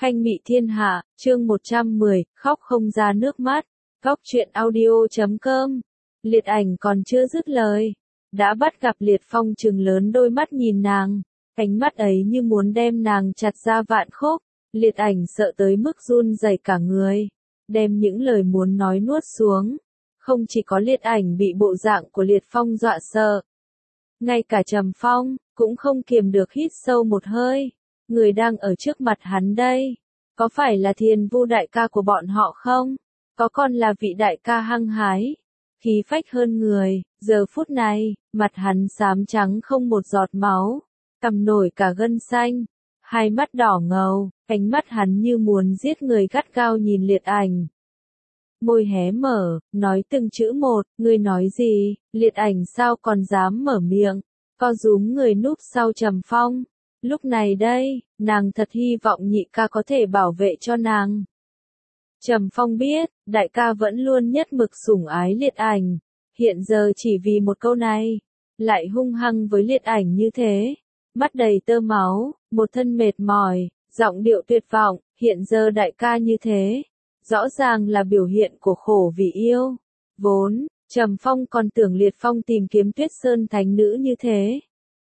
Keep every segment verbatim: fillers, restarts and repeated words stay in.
Khanh Mị Thiên Hạ, chương một trăm mười, khóc không ra nước mắt. Góc truyện audio chấm com. Liệt Ảnh còn chưa dứt lời, đã bắt gặp Liệt Phong trừng lớn đôi mắt nhìn nàng, ánh mắt ấy như muốn đem nàng chặt ra vạn khúc. Liệt Ảnh sợ tới mức run rẩy cả người, đem những lời muốn nói nuốt xuống. Không chỉ có Liệt Ảnh bị bộ dạng của Liệt Phong dọa sợ, ngay cả Trầm Phong cũng không kiềm được hít sâu một hơi. Người đang ở trước mặt hắn đây, có phải là Thiền Vu đại ca của bọn họ không? Có còn là vị đại ca hăng hái, khí phách hơn người? Giờ phút này, mặt hắn xám trắng không một giọt máu, cằm nổi cả gân xanh, hai mắt đỏ ngầu, ánh mắt hắn như muốn giết người gắt gao nhìn Liệt Ảnh. Môi hé mở, nói từng chữ một, ngươi nói gì? Liệt Ảnh sao còn dám mở miệng, co rúm người núp sau Trầm Phong. Lúc này đây, nàng thật hy vọng nhị ca có thể bảo vệ cho nàng. Trầm Phong biết, đại ca vẫn luôn nhất mực sủng ái Liệt Ảnh, hiện giờ chỉ vì một câu này, lại hung hăng với Liệt Ảnh như thế, mắt đầy tơ máu, một thân mệt mỏi, giọng điệu tuyệt vọng. Hiện giờ đại ca như thế, rõ ràng là biểu hiện của khổ vì yêu. Vốn, Trầm Phong còn tưởng Liệt Phong tìm kiếm Tuyết Sơn thánh nữ như thế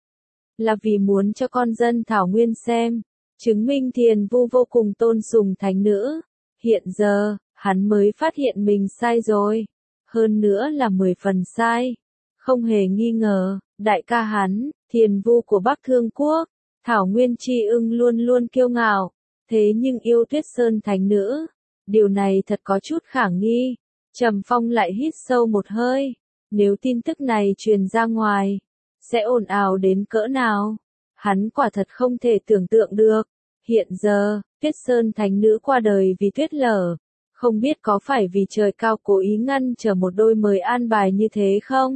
là vì muốn cho con dân Thảo Nguyên xem, chứng minh Thiền Vu vô cùng tôn sùng thánh nữ. Hiện giờ, hắn mới phát hiện mình sai rồi, hơn nữa là mười phần sai. Không hề nghi ngờ, đại ca hắn, Thiền Vu của Bắc Thương Quốc, Thảo Nguyên Chi Ưng luôn luôn kiêu ngạo, thế nhưng yêu Tuyết Sơn thánh nữ, điều này thật có chút khả nghi. Trầm Phong lại hít sâu một hơi, nếu tin tức này truyền ra ngoài, sẽ ồn ào đến cỡ nào? Hắn quả thật không thể tưởng tượng được. Hiện giờ, Tuyết Sơn thánh nữ qua đời vì tuyết lở, không biết có phải vì trời cao cố ý ngăn trở một đôi mời an bài như thế không?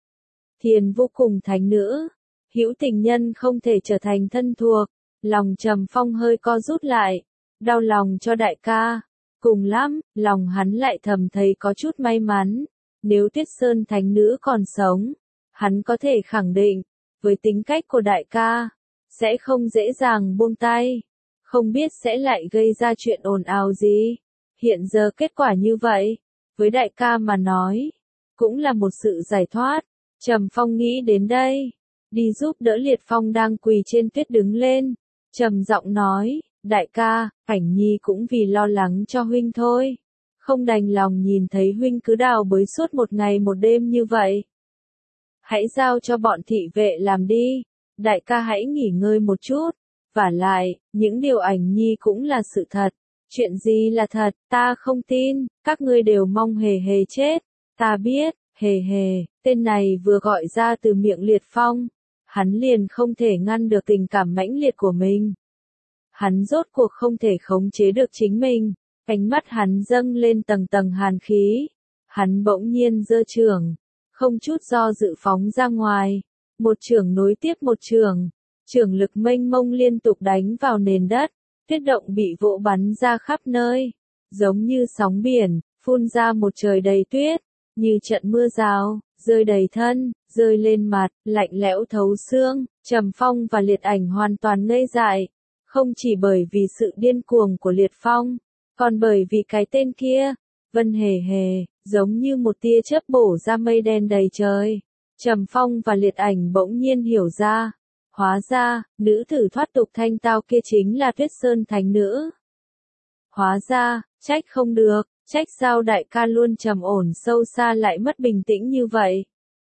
Thiền Vu cùng thánh nữ, hữu tình nhân không thể trở thành thân thuộc. Lòng Trầm Phong hơi co rút lại, đau lòng cho đại ca. Cùng lắm, lòng hắn lại thầm thấy có chút may mắn, nếu Tuyết Sơn thánh nữ còn sống, hắn có thể khẳng định, với tính cách của đại ca, sẽ không dễ dàng buông tay, không biết sẽ lại gây ra chuyện ồn ào gì. Hiện giờ kết quả như vậy, với đại ca mà nói, cũng là một sự giải thoát. Trầm Phong nghĩ đến đây, đi giúp đỡ Liệt Phong đang quỳ trên tuyết đứng lên, trầm giọng nói, đại ca, Ảnh Nhi cũng vì lo lắng cho huynh thôi, không đành lòng nhìn thấy huynh cứ đào bới suốt một ngày một đêm như vậy. Hãy giao cho bọn thị vệ làm đi, đại ca hãy nghỉ ngơi một chút. Vả lại, những điều Ảnh Nhi cũng là sự thật. Chuyện gì là thật, ta không tin, các ngươi đều mong hề hề chết. Ta biết, hề hề, tên này vừa gọi ra từ miệng Liệt Phong, hắn liền không thể ngăn được tình cảm mãnh liệt của mình. Hắn rốt cuộc không thể khống chế được chính mình, ánh mắt hắn dâng lên tầng tầng hàn khí. Hắn bỗng nhiên giơ chưởng, không chút do dự phóng ra ngoài, một chưởng nối tiếp một chưởng, chưởng lực mênh mông liên tục đánh vào nền đất, tuyết động bị vỗ bắn ra khắp nơi, giống như sóng biển, phun ra một trời đầy tuyết, như trận mưa rào, rơi đầy thân, rơi lên mặt, lạnh lẽo thấu xương. Trầm Phong và Liệt Ảnh hoàn toàn ngây dại, không chỉ bởi vì sự điên cuồng của Liệt Phong, còn bởi vì cái tên kia, Vân Hề Hề, giống như một tia chớp bổ ra mây đen đầy trời. Trầm Phong và Liệt Ảnh bỗng nhiên hiểu ra, hóa ra, nữ tử thoát tục thanh tao kia chính là Tuyết Sơn thánh nữ. Hóa ra, trách không được, trách sao đại ca luôn trầm ổn sâu xa lại mất bình tĩnh như vậy.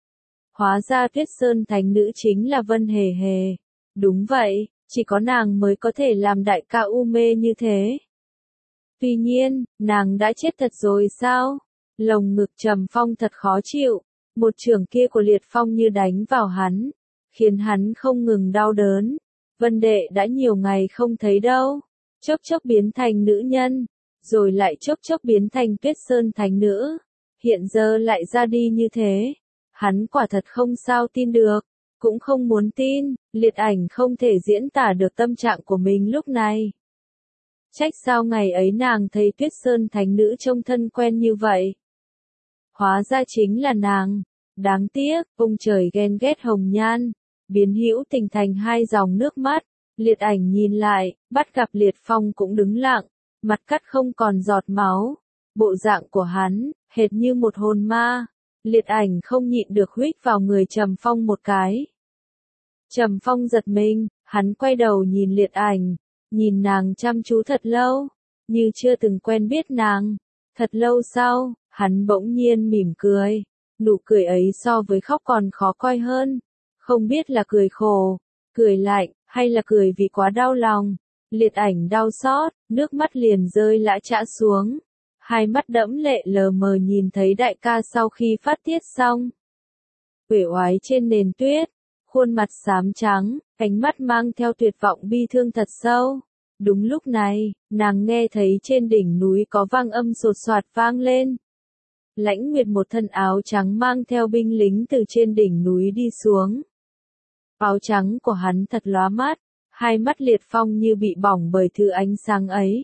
Hóa ra Tuyết Sơn thánh nữ chính là Vân Hề Hề. Đúng vậy, chỉ có nàng mới có thể làm đại ca u mê như thế. Tuy nhiên, nàng đã chết thật rồi sao? Lồng ngực Trầm Phong thật khó chịu, một chưởng kia của Liệt Phong như đánh vào hắn, khiến hắn không ngừng đau đớn. Vân đệ đã nhiều ngày không thấy đâu, chốc chốc biến thành nữ nhân, rồi lại chốc chốc biến thành Tuyết Sơn thánh nữ, hiện giờ lại ra đi như thế. Hắn quả thật không sao tin được, cũng không muốn tin. Liệt Ảnh không thể diễn tả được tâm trạng của mình lúc này. Trách sao ngày ấy nàng thấy Tuyết Sơn thánh nữ trông thân quen như vậy. Hóa ra chính là nàng. Đáng tiếc, ông trời ghen ghét hồng nhan, biến hữu tình thành hai dòng nước mắt. Liệt Ảnh nhìn lại, bắt gặp Liệt Phong cũng đứng lặng, mặt cắt không còn giọt máu. Bộ dạng của hắn, hệt như một hồn ma. Liệt Ảnh không nhịn được huých vào người Trầm Phong một cái. Trầm Phong giật mình, hắn quay đầu nhìn Liệt Ảnh, nhìn nàng chăm chú thật lâu, như chưa từng quen biết nàng. Thật lâu sau, hắn bỗng nhiên mỉm cười, nụ cười ấy so với khóc còn khó coi hơn. Không biết là cười khổ, cười lạnh, hay là cười vì quá đau lòng. Liệt Ảnh đau xót, nước mắt liền rơi lã chã xuống. Hai mắt đẫm lệ lờ mờ nhìn thấy đại ca sau khi phát tiết xong. Uể oái trên nền tuyết, khuôn mặt xám trắng, ánh mắt mang theo tuyệt vọng bi thương thật sâu. Đúng lúc này, nàng nghe thấy trên đỉnh núi có vang âm sột soạt vang lên. Lãnh Nguyệt một thân áo trắng mang theo binh lính từ trên đỉnh núi đi xuống. Áo trắng của hắn thật lóa mắt, hai mắt Liệt Phong như bị bỏng bởi thứ ánh sáng ấy.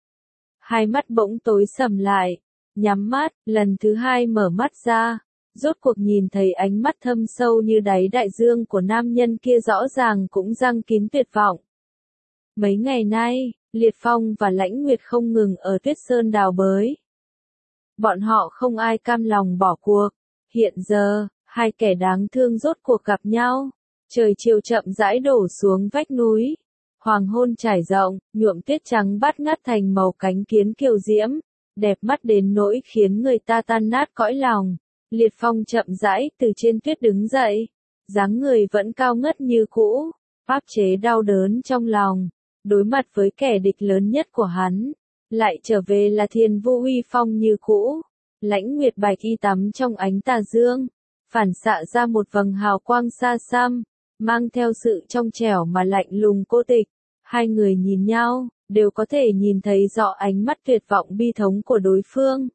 Hai mắt bỗng tối sầm lại, nhắm mắt, lần thứ hai mở mắt ra, rốt cuộc nhìn thấy ánh mắt thâm sâu như đáy đại dương của nam nhân kia rõ ràng cũng răng kín tuyệt vọng. Mấy ngày nay, Liệt Phong và Lãnh Nguyệt không ngừng ở Tuyết Sơn đào bới. Bọn họ không ai cam lòng bỏ cuộc. Hiện giờ, hai kẻ đáng thương rốt cuộc gặp nhau. Trời chiều chậm rãi đổ xuống vách núi. Hoàng hôn trải rộng, nhuộm tuyết trắng bát ngát thành màu cánh kiến kiều diễm, đẹp mắt đến nỗi khiến người ta tan nát cõi lòng. Liệt Phong chậm rãi từ trên tuyết đứng dậy, dáng người vẫn cao ngất như cũ, áp chế đau đớn trong lòng, đối mặt với kẻ địch lớn nhất của hắn, lại trở về là Thiên Vũ uy phong như cũ. Lãnh Nguyệt bạch y tắm trong ánh tà dương, phản xạ ra một vầng hào quang xa xăm, mang theo sự trong trẻo mà lạnh lùng cô tịch. Hai người nhìn nhau, đều có thể nhìn thấy rõ ánh mắt tuyệt vọng bi thống của đối phương.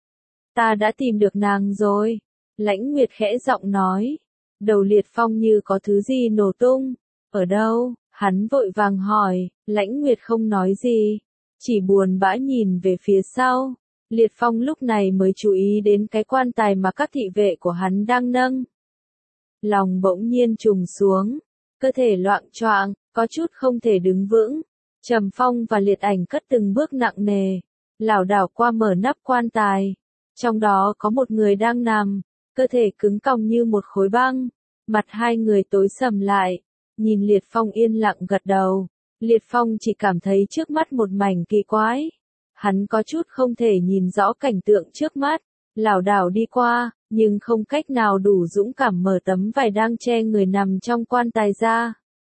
Ta đã tìm được nàng rồi. Lãnh Nguyệt khẽ giọng nói. Đầu Liệt Phong như có thứ gì nổ tung. Ở đâu? Hắn vội vàng hỏi. Lãnh Nguyệt không nói gì, chỉ buồn bã nhìn về phía sau. Liệt Phong lúc này mới chú ý đến cái quan tài mà các thị vệ của hắn đang nâng. Lòng bỗng nhiên trùng xuống, cơ thể loạng choạng, có chút không thể đứng vững. Trầm Phong và Liệt Ảnh cất từng bước nặng nề, lảo đảo qua mở nắp quan tài. Trong đó có một người đang nằm, cơ thể cứng còng như một khối băng. Mặt hai người tối sầm lại, nhìn Liệt Phong yên lặng gật đầu. Liệt Phong chỉ cảm thấy trước mắt một mảnh kỳ quái. Hắn có chút không thể nhìn rõ cảnh tượng trước mắt, lảo đảo đi qua, nhưng không cách nào đủ dũng cảm mở tấm vải đang che người nằm trong quan tài ra.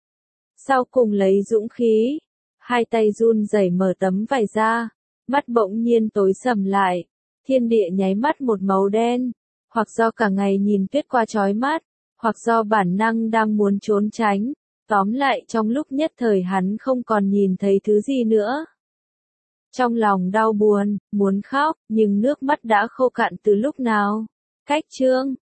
Sau cùng lấy dũng khí, hai tay run rẩy mở tấm vải ra, mắt bỗng nhiên tối sầm lại, thiên địa nháy mắt một màu đen, hoặc do cả ngày nhìn tuyết qua chói mắt, hoặc do bản năng đang muốn trốn tránh, tóm lại trong lúc nhất thời hắn không còn nhìn thấy thứ gì nữa. Trong lòng đau buồn, muốn khóc, nhưng nước mắt đã khô cạn từ lúc nào. Cách chương